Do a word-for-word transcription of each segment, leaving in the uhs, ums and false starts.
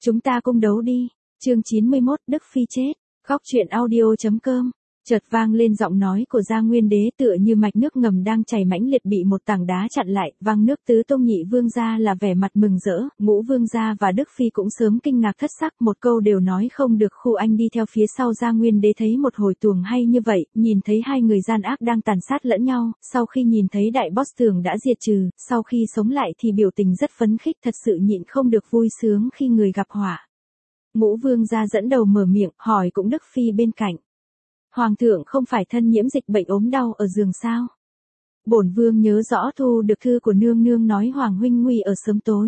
Chúng ta cung đấu đi. Chương chín mươi mốt, Đức Phi chết. Góc truyện audio chấm com. Chợt vang lên giọng nói của Gia Nguyên Đế tựa như mạch nước ngầm đang chảy mãnh liệt bị một tảng đá chặn lại, vang nước tứ tông nhị vương gia là vẻ mặt mừng rỡ, ngũ vương gia và Đức Phi cũng sớm kinh ngạc thất sắc, một câu đều nói không được. Khu Anh đi theo phía sau Gia Nguyên Đế thấy một hồi tuồng hay như vậy, nhìn thấy hai người gian ác đang tàn sát lẫn nhau, sau khi nhìn thấy đại boss tường đã diệt trừ, sau khi sống lại thì biểu tình rất phấn khích, thật sự nhịn không được vui sướng khi người gặp họa. Ngũ vương gia dẫn đầu mở miệng, hỏi cũng Đức Phi bên cạnh. Hoàng thượng không phải thân nhiễm dịch bệnh ốm đau ở giường sao? Bổn vương nhớ rõ thu được thư của nương nương nói Hoàng huynh nguy ở sớm tối.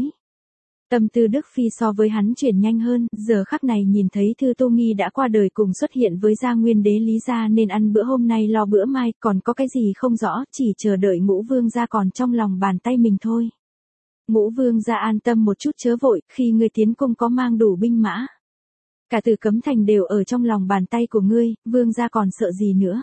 Tâm tư Đức Phi so với hắn chuyển nhanh hơn, giờ khắc này nhìn thấy thư Tô Nghi đã qua đời cùng xuất hiện với Gia Nguyên Đế Lý gia nên ăn bữa hôm nay lo bữa mai, còn có cái gì không rõ, chỉ chờ đợi ngũ vương gia còn trong lòng bàn tay mình thôi. Ngũ vương gia an tâm một chút chớ vội, khi ngươi tiến cung có mang đủ binh mã. Cả Tử Cấm Thành đều ở trong lòng bàn tay của ngươi, vương gia còn sợ gì nữa.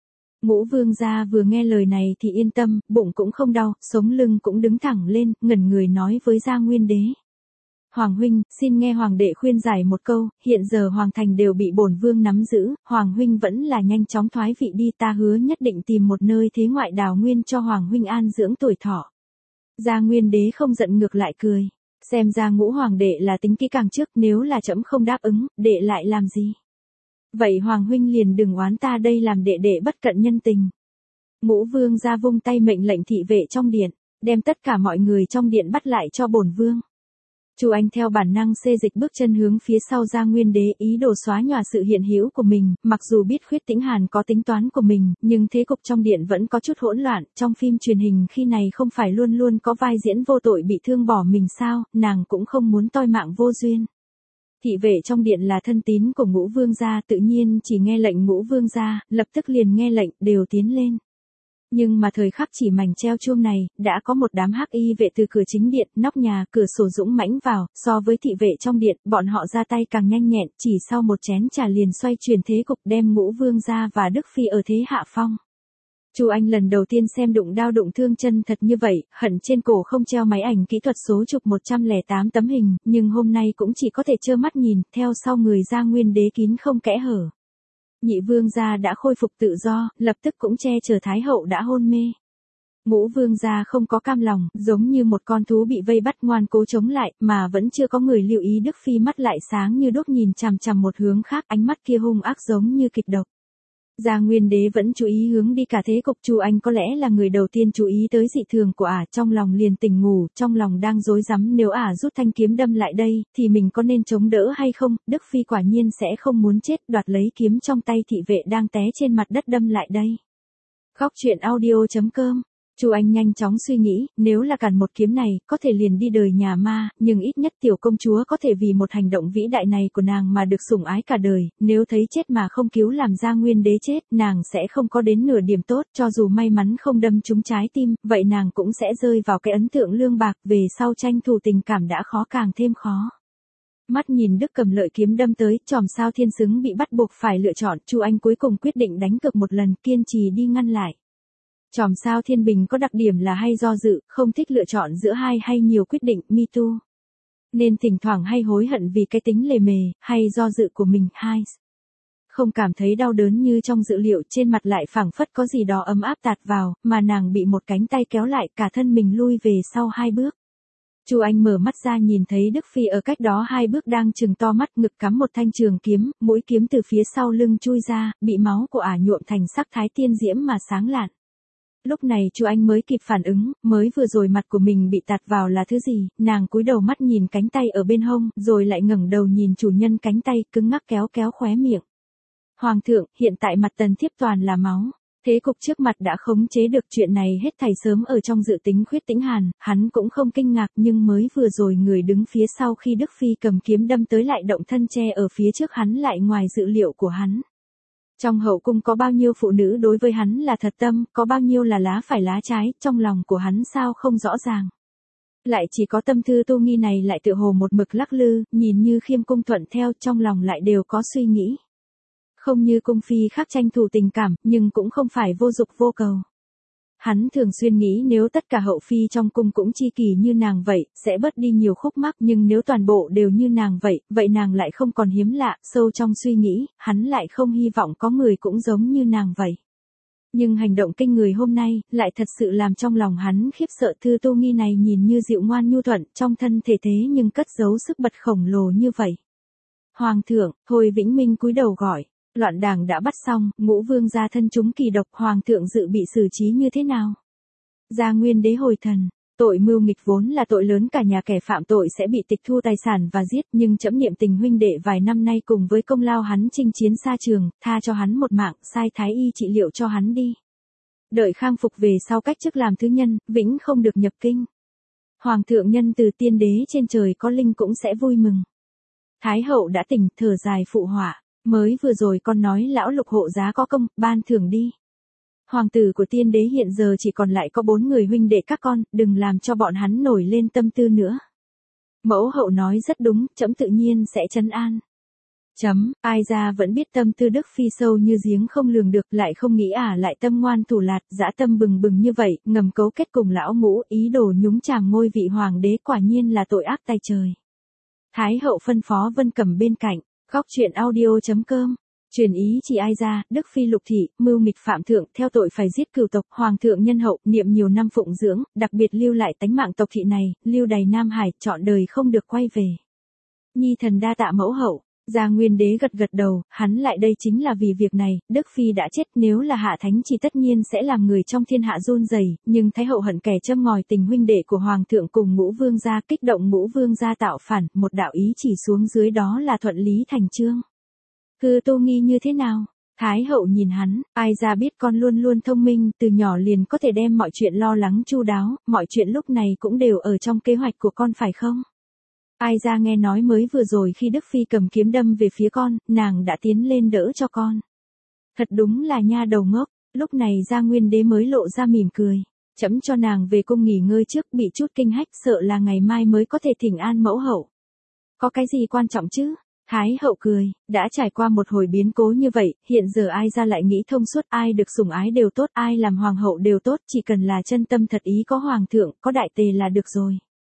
Ngũ vương gia vừa nghe lời này thì yên tâm, bụng cũng không đau, sống lưng cũng đứng thẳng lên, ngẩn người nói với Gia Nguyên Đế. Hoàng huynh, xin nghe hoàng đệ khuyên giải một câu, hiện giờ hoàng thành đều bị bổn vương nắm giữ, hoàng huynh vẫn là nhanh chóng thoái vị đi, ta hứa nhất định tìm một nơi thế ngoại đào nguyên cho hoàng huynh an dưỡng tuổi thọ. Gia Nguyên Đế không giận ngược lại cười. Xem ra ngũ hoàng đệ là tính kỹ càng trước, nếu là trẫm không đáp ứng, đệ lại làm gì? Vậy hoàng huynh liền đừng oán ta đây làm đệ đệ bất cận nhân tình. Ngũ vương ra vung tay mệnh lệnh thị vệ trong điện, đem tất cả mọi người trong điện bắt lại cho bổn vương. Chu Anh theo bản năng xê dịch bước chân hướng phía sau Gia Nguyên Đế, ý đồ xóa nhòa sự hiện hữu của mình, mặc dù biết Khuyết Tĩnh Hàn có tính toán của mình, nhưng thế cục trong điện vẫn có chút hỗn loạn, trong phim truyền hình khi này không phải luôn luôn có vai diễn vô tội bị thương bỏ mình sao, nàng cũng không muốn toi mạng vô duyên. Thị vệ trong điện là thân tín của ngũ vương gia, tự nhiên chỉ nghe lệnh ngũ vương gia, lập tức liền nghe lệnh, đều tiến lên. Nhưng mà thời khắc chỉ mảnh treo chuông này, đã có một đám hắc y vệ từ cửa chính điện, nóc nhà, cửa sổ dũng mãnh vào, so với thị vệ trong điện, bọn họ ra tay càng nhanh nhẹn, chỉ sau một chén trà liền xoay chuyển thế cục, đem ngũ vương gia và Đức Phi ở thế hạ phong. Chu Anh lần đầu tiên xem đụng đao đụng thương chân thật như vậy, hận trên cổ không treo máy ảnh kỹ thuật số chụp một trăm lẻ tám tấm hình, nhưng hôm nay cũng chỉ có thể trơ mắt nhìn, theo sau người Gia Nguyên Đế kín không kẽ hở. Nhị vương gia đã khôi phục tự do, lập tức cũng che chở Thái hậu đã hôn mê. Ngũ vương gia không có cam lòng, giống như một con thú bị vây bắt ngoan cố chống lại, mà vẫn chưa có người lưu ý. Đức Phi mắt lại sáng như đốt nhìn chằm chằm một hướng khác, ánh mắt kia hung ác giống như kịch độc. Gia Nguyên Đế vẫn chú ý hướng đi cả thế cục. Chu Anh có lẽ là người đầu tiên chú ý tới dị thường của ả, trong lòng liền tỉnh ngủ, trong lòng đang rối rắm, nếu ả rút thanh kiếm đâm lại đây, thì mình có nên chống đỡ hay không. Đức Phi quả nhiên sẽ không muốn chết, đoạt lấy kiếm trong tay thị vệ đang té trên mặt đất đâm lại đây. Góc truyện audio chấm com. Chu Anh nhanh chóng suy nghĩ, nếu là cản một kiếm này, có thể liền đi đời nhà ma, nhưng ít nhất tiểu công chúa có thể vì một hành động vĩ đại này của nàng mà được sủng ái cả đời, nếu thấy chết mà không cứu làm Gia Nguyên Đế chết, nàng sẽ không có đến nửa điểm tốt, cho dù may mắn không đâm trúng trái tim, vậy nàng cũng sẽ rơi vào cái ấn tượng lương bạc, về sau tranh thủ tình cảm đã khó càng thêm khó. Mắt nhìn Đức cầm lợi kiếm đâm tới, chòm sao thiên xứng bị bắt buộc phải lựa chọn, Chu Anh cuối cùng quyết định đánh cược một lần, kiên trì đi ngăn lại. Chòm sao thiên bình có đặc điểm là hay do dự, không thích lựa chọn giữa hai hay nhiều quyết định, me too. Nên thỉnh thoảng hay hối hận vì cái tính lề mề, hay do dự của mình, hai. Không cảm thấy đau đớn như trong dự liệu, trên mặt lại phảng phất có gì đó ấm áp tạt vào, mà nàng bị một cánh tay kéo lại, cả thân mình lui về sau hai bước. Chu Anh mở mắt ra nhìn thấy Đức Phi ở cách đó hai bước đang trừng to mắt, ngực cắm một thanh trường kiếm, mũi kiếm từ phía sau lưng chui ra, bị máu của ả nhuộm thành sắc thái tiên diễm mà sáng lạn. Lúc này Chu Anh mới kịp phản ứng, mới vừa rồi mặt của mình bị tạt vào là thứ gì, nàng cúi đầu mắt nhìn cánh tay ở bên hông, rồi lại ngẩng đầu nhìn chủ nhân cánh tay, cứng ngắc kéo kéo khóe miệng. Hoàng thượng, hiện tại mặt tần thiếp toàn là máu. Thế cục trước mặt đã khống chế được, chuyện này hết thảy sớm ở trong dự tính Khuyết Tĩnh Hàn, hắn cũng không kinh ngạc, nhưng mới vừa rồi người đứng phía sau khi Đức Phi cầm kiếm đâm tới lại động thân che ở phía trước hắn lại ngoài dự liệu của hắn. Trong hậu cung có bao nhiêu phụ nữ đối với hắn là thật tâm, có bao nhiêu là lá phải lá trái, trong lòng của hắn sao không rõ ràng. Lại chỉ có tâm thư Tô Nghi này lại tự hồ một mực lắc lư, nhìn như khiêm cung thuận theo, trong lòng lại đều có suy nghĩ. Không như cung phi khác tranh thủ tình cảm, nhưng cũng không phải vô dục vô cầu. Hắn thường xuyên nghĩ nếu tất cả hậu phi trong cung cũng chi kỷ như nàng vậy, sẽ bớt đi nhiều khúc mắc, nhưng nếu toàn bộ đều như nàng vậy, vậy nàng lại không còn hiếm lạ, sâu trong suy nghĩ, hắn lại không hy vọng có người cũng giống như nàng vậy. Nhưng hành động kinh người hôm nay, lại thật sự làm trong lòng hắn khiếp sợ. Thư Tô Nghi này nhìn như dịu ngoan nhu thuận, trong thân thể thế nhưng cất giấu sức bật khổng lồ như vậy. Hoàng thượng, Thôi Vĩnh Minh cúi đầu gọi, loạn đảng đã bắt xong, Ngũ Vương gia thân chúng kỳ độc, Hoàng thượng dự bị xử trí như thế nào? Gia Nguyên đế hồi thần, tội mưu nghịch vốn là tội lớn, cả nhà kẻ phạm tội sẽ bị tịch thu tài sản và giết, nhưng trẫm niệm tình huynh đệ vài năm nay cùng với công lao hắn chinh chiến xa trường, tha cho hắn một mạng, sai thái y trị liệu cho hắn đi. Đợi khang phục về sau cách chức làm thứ nhân, vĩnh không được nhập kinh. Hoàng thượng nhân từ, tiên đế trên trời có linh cũng sẽ vui mừng. Thái hậu đã tỉnh, thở dài phụ họa, mới vừa rồi con nói lão Lục hộ giá có công, ban thưởng đi. Hoàng tử của tiên đế hiện giờ chỉ còn lại có bốn người huynh đệ các con, đừng làm cho bọn hắn nổi lên tâm tư nữa. Mẫu hậu nói rất đúng, trẫm tự nhiên sẽ trấn an. Chấm, ai ra vẫn biết tâm tư Đức Phi sâu như giếng không lường được, lại không nghĩ à lại tâm ngoan thủ lạt, dã tâm bừng bừng như vậy, ngầm cấu kết cùng lão Ngũ, ý đồ nhúng chàm ngôi vị hoàng đế, quả nhiên là tội ác tay trời. Thái hậu phân phó Vân Cẩm bên cạnh, góc truyện audio chấm com. Truyền ý chỉ ai ra, Đức Phi Lục Thị, mưu nghịch phạm thượng, theo tội phải giết cửu tộc, Hoàng thượng nhân hậu, niệm nhiều năm phụng dưỡng, đặc biệt lưu lại tánh mạng tộc thị này, lưu đày Nam Hải, trọn đời không được quay về. Nhi thần đa tạ mẫu hậu. Gia Nguyên đế gật gật đầu, hắn lại đây chính là vì việc này, Đức Phi đã chết, nếu là hạ thánh chỉ tất nhiên sẽ làm người trong thiên hạ run rẩy, nhưng Thái hậu hận kẻ châm ngòi tình huynh đệ của Hoàng thượng cùng Ngũ Vương gia, kích động Ngũ Vương gia tạo phản, một đạo ý chỉ xuống dưới đó là thuận lý thành chương. Thư Tô Nghi như thế nào? Thái hậu nhìn hắn, ai ra biết con luôn luôn thông minh, từ nhỏ liền có thể đem mọi chuyện lo lắng chu đáo, mọi chuyện lúc này cũng đều ở trong kế hoạch của con phải không? Ai ra nghe nói mới vừa rồi khi Đức Phi cầm kiếm đâm về phía con, nàng đã tiến lên đỡ cho con. Thật đúng là nha đầu ngốc, lúc này Gia Nguyên đế mới lộ ra mỉm cười. Chấm cho nàng về cung nghỉ ngơi trước, bị chút kinh hách, sợ là ngày mai mới có thể thỉnh an mẫu hậu. Có cái gì quan trọng chứ? Thái hậu cười, đã trải qua một hồi biến cố như vậy, hiện giờ ai ra lại nghĩ thông suốt, ai được sủng ái đều tốt, ai làm hoàng hậu đều tốt, chỉ cần là chân tâm thật ý có hoàng thượng, có đại tề là được rồi.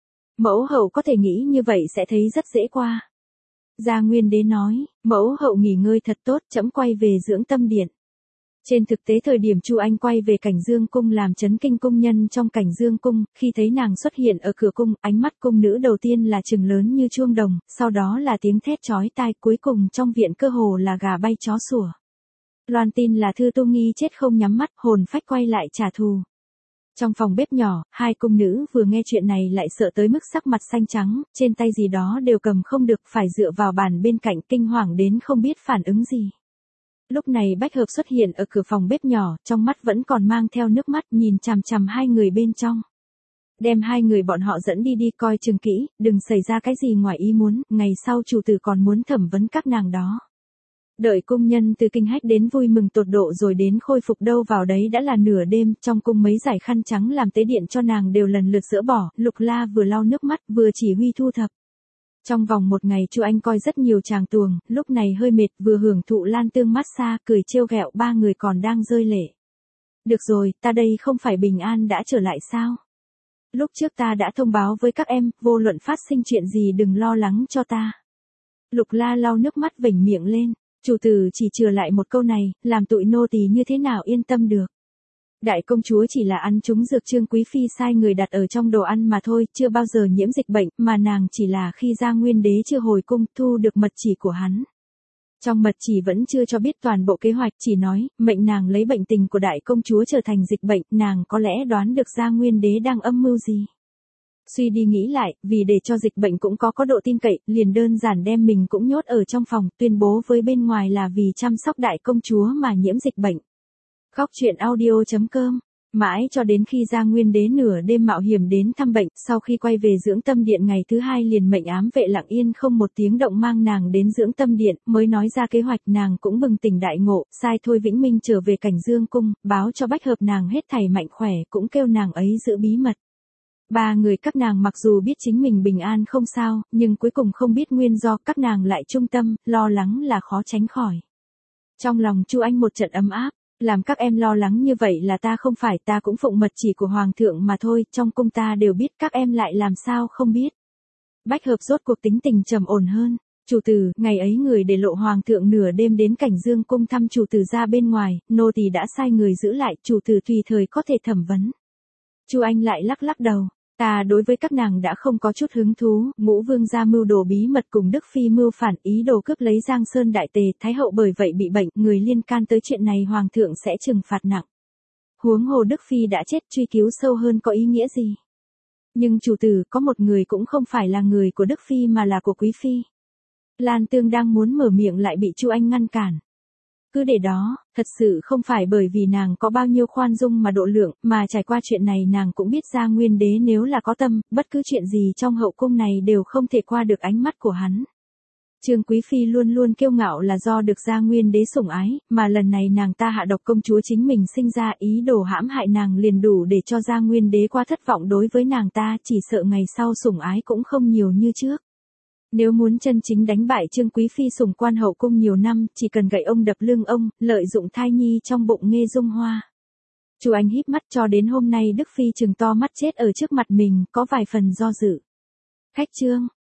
Mẫu hậu có thể nghĩ như vậy sẽ thấy rất dễ qua. Gia Nguyên đế nói, mẫu hậu nghỉ ngơi thật tốt, trẫm quay về dưỡng tâm điện. Trên thực tế thời điểm Chu Anh quay về Cảnh Dương cung làm chấn kinh cung nhân trong Cảnh Dương cung, khi thấy nàng xuất hiện ở cửa cung, ánh mắt cung nữ đầu tiên là trừng lớn như chuông đồng, sau đó là tiếng thét chói tai, cuối cùng trong viện cơ hồ là gà bay chó sủa. Loan tin là Thư Tô Nghi chết không nhắm mắt, hồn phách quay lại trả thù. Trong phòng bếp nhỏ, hai cung nữ vừa nghe chuyện này lại sợ tới mức sắc mặt xanh trắng, trên tay gì đó đều cầm không được, phải dựa vào bàn bên cạnh, kinh hoàng đến không biết phản ứng gì. Lúc này Bách Hợp xuất hiện ở cửa phòng bếp nhỏ, trong mắt vẫn còn mang theo nước mắt, nhìn chằm chằm hai người bên trong. Đem hai người bọn họ dẫn đi đi, coi chừng kỹ, đừng xảy ra cái gì ngoài ý muốn, ngày sau chủ tử còn muốn thẩm vấn các nàng đó. Đợi cung nhân từ kinh hách đến vui mừng tột độ rồi đến khôi phục đâu vào đấy đã là nửa đêm, trong cung mấy giải khăn trắng làm tế điện cho nàng đều lần lượt dỡ bỏ, Lục La vừa lau nước mắt vừa chỉ huy thu thập. Trong vòng một ngày Chu Anh coi rất nhiều chàng tuồng, lúc này hơi mệt, vừa hưởng thụ lan tương massage, cười trêu ghẹo ba người còn đang rơi lệ. Được rồi, ta đây không phải bình an đã trở lại sao? Lúc trước ta đã thông báo với các em, vô luận phát sinh chuyện gì đừng lo lắng cho ta. Lục La lau nước mắt vểnh miệng lên, chủ tử chỉ chừa lại một câu này, làm tụi nô tỳ như thế nào yên tâm được. Đại công chúa chỉ là ăn trúng dược Trương Quý Phi sai người đặt ở trong đồ ăn mà thôi, chưa bao giờ nhiễm dịch bệnh, mà nàng chỉ là khi Gia Nguyên đế chưa hồi cung thu được mật chỉ của hắn. Trong mật chỉ vẫn chưa cho biết toàn bộ kế hoạch, chỉ nói, mệnh nàng lấy bệnh tình của đại công chúa trở thành dịch bệnh, nàng có lẽ đoán được Gia Nguyên đế đang âm mưu gì. Suy đi nghĩ lại, vì để cho dịch bệnh cũng có có độ tin cậy, liền đơn giản đem mình cũng nhốt ở trong phòng, tuyên bố với bên ngoài là vì chăm sóc đại công chúa mà nhiễm dịch bệnh. Góc truyện audio chấm com. Mãi cho đến khi Gia Nguyên đế nửa đêm mạo hiểm đến thăm bệnh, sau khi quay về dưỡng tâm điện ngày thứ hai liền mệnh ám vệ lặng yên không một tiếng động mang nàng đến dưỡng tâm điện, mới nói ra kế hoạch, nàng cũng bừng tỉnh đại ngộ, sai Thôi Vĩnh Minh trở về Cảnh Dương cung, báo cho Bách Hợp nàng hết thảy mạnh khỏe, cũng kêu nàng ấy giữ bí mật. Ba người các nàng mặc dù biết chính mình bình an không sao, nhưng cuối cùng không biết nguyên do, các nàng lại trung tâm, lo lắng là khó tránh khỏi. Trong lòng Chu Anh một trận ấm áp. Làm các em lo lắng như vậy là ta không phải, ta cũng phụng mật chỉ của Hoàng thượng mà thôi, trong cung ta đều biết, các em lại làm sao không biết. Bách hợp rốt cuộc tính tình trầm ổn hơn. Chủ tử, ngày ấy người để lộ Hoàng thượng nửa đêm đến Cảnh Dương cung thăm chủ tử ra bên ngoài, nô tỳ đã sai người giữ lại, chủ tử tùy thời có thể thẩm vấn. Chu Anh lại lắc lắc đầu. Ta đối với các nàng đã không có chút hứng thú, Ngũ Vương gia mưu đồ bí mật cùng Đức Phi mưu phản, ý đồ cướp lấy Giang Sơn đại tề, Thái hậu bởi vậy bị bệnh, người liên can tới chuyện này Hoàng thượng sẽ trừng phạt nặng. Huống hồ Đức Phi đã chết, truy cứu sâu hơn có ý nghĩa gì? Nhưng chủ tử, có một người cũng không phải là người của Đức Phi mà là của Quý Phi. Lan Tương đang muốn mở miệng lại bị Chu Anh ngăn cản. Cứ để đó, thật sự không phải bởi vì nàng có bao nhiêu khoan dung mà độ lượng, mà trải qua chuyện này nàng cũng biết Gia Nguyên Đế nếu là có tâm, bất cứ chuyện gì trong hậu cung này đều không thể qua được ánh mắt của hắn. Trương Quý Phi luôn luôn kiêu ngạo là do được Gia Nguyên Đế sủng ái, mà lần này nàng ta hạ độc công chúa chính mình sinh ra, ý đồ hãm hại nàng liền đủ để cho Gia Nguyên Đế qua thất vọng đối với nàng ta, chỉ sợ ngày sau sủng ái cũng không nhiều như trước. Nếu muốn chân chính đánh bại Trương Quý Phi sủng quan hậu cung nhiều năm, chỉ cần gậy ông đập lưng ông, lợi dụng thai nhi trong bụng Nghê Dung Hoa. Chu Anh híp mắt, cho đến hôm nay Đức Phi trừng to mắt chết ở trước mặt mình, có vài phần do dự. Khách Trương,